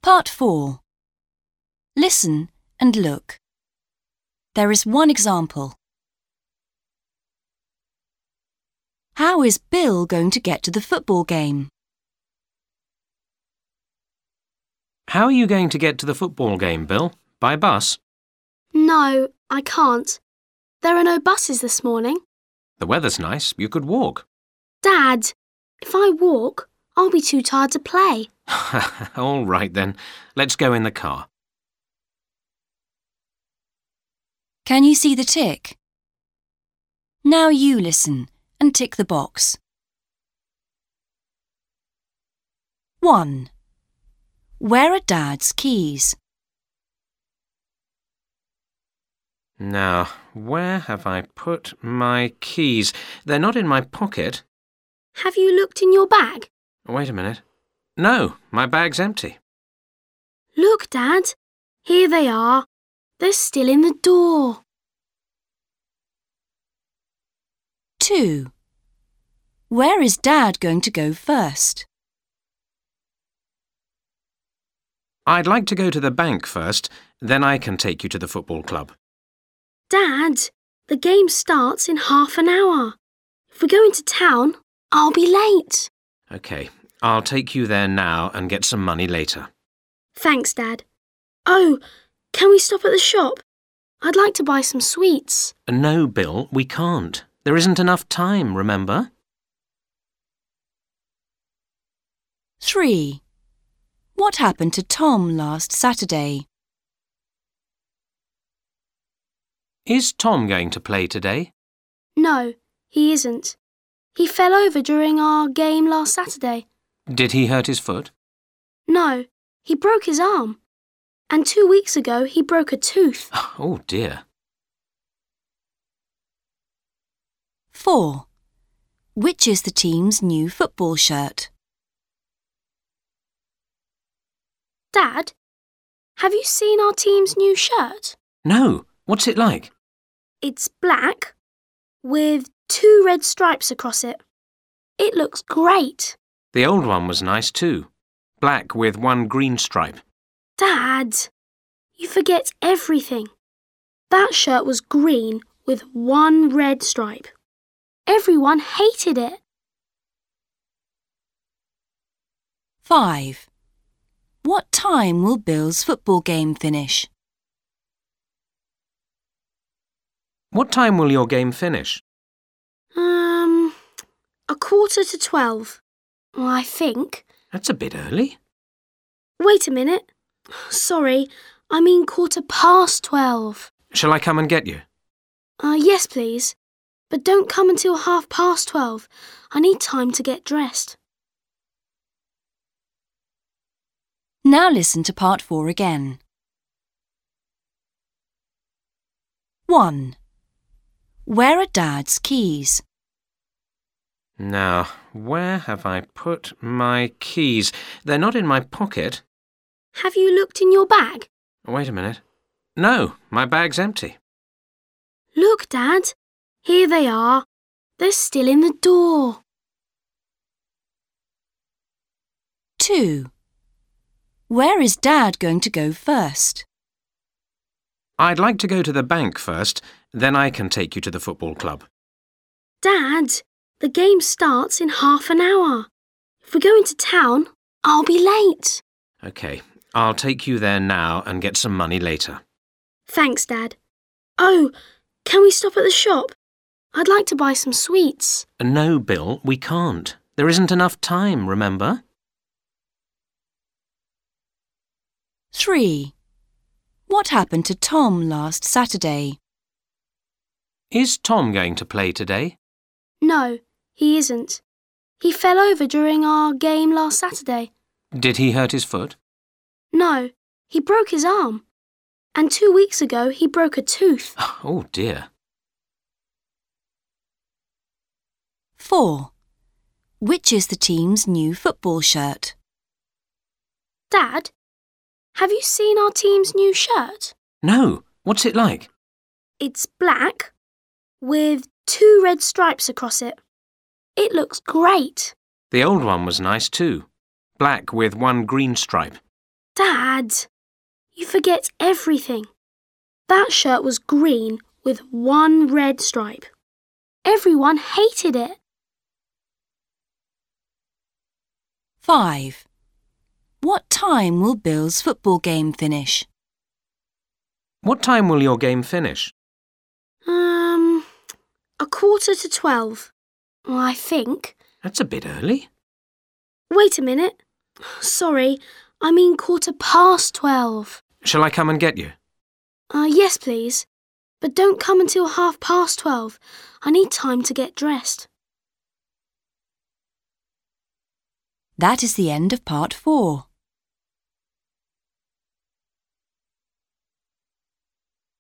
Part 4. Listen and look. There is one example. How is Bill going to get to the football game? How are you going to get to the football game, Bill? By bus? No, I can't. There are no buses this morning. The weather's nice. You could walk. Dad, if I walk, I'll be too tired to play. All right then. Let's go in the car. Can you see the tick? Now you listen and tick the box. 1. Where are Dad's keys? Now, where have I put my keys? They're not in my pocket. Have you looked in your bag? Wait a minute. No, my bag's empty. Look, Dad. Here they are. They're still in the door. 2. Where is Dad going to go first? I'd like to go to the bank first, then I can take you to the football club. Dad, the game starts in half an hour. If we go into town, I'll be late. OK, I'll take you there now and get some money later. Thanks, Dad. Oh, can we stop at the shop? I'd like to buy some sweets. No, Bill, we can't. There isn't enough time, remember? 3. What happened to Tom last Saturday? Is Tom going to play today? No, he isn't. He fell over during our game last Saturday. Did he hurt his foot? No, he broke his arm. And 2 weeks ago, he broke a tooth. Oh, dear. 4. Which is the team's new football shirt? Dad, have you seen our team's new shirt? No, what's it like? It's black with 2 red stripes across it. It looks great. The old one was nice too. Black with 1 green stripe. Dad, you forget everything. That shirt was green with 1 red stripe. Everyone hated it. 5. What time will Bill's football game finish? What time will your game finish? 11:45. I think. That's a bit early. Wait a minute. Sorry, I mean 12:15. Shall I come and get you? Yes, please. But don't come until 12:30. I need time to get dressed. Now listen to part 4 again. 1. Where are Dad's keys? Now, where have I put my keys? They're not in my pocket. Have you looked in your bag? Wait a minute. No, my bag's empty. Look, Dad. Here they are. They're still in the door. 2. Where is Dad going to go first? I'd like to go to the bank first, then I can take you to the football club. Dad, the game starts in half an hour. If we go into town, I'll be late. OK, I'll take you there now and get some money later. Thanks, Dad. Oh, can we stop at the shop? I'd like to buy some sweets. No, Bill, we can't. There isn't enough time, remember? 3. What happened to Tom last Saturday? Is Tom going to play today? No, he isn't. He fell over during our game last Saturday. Did he hurt his foot? No, he broke his arm. And 2 weeks ago, he broke a tooth. Oh, dear. 4. Which is the team's new football shirt? Dad, have you seen our team's new shirt? No, what's it like? It's black with 2 red stripes across it. It looks great. The old one was nice too. Black with 1 green stripe. Dad, you forget everything. That shirt was green with one red stripe. Everyone hated it. 5. What time will Bill's football game finish? What time will your game finish? 11:45. I think. That's a bit early. Wait a minute. Sorry, I mean 12:15. Shall I come and get you? Yes, please. But don't come until 12:30. I need time to get dressed. That is the end of part 4.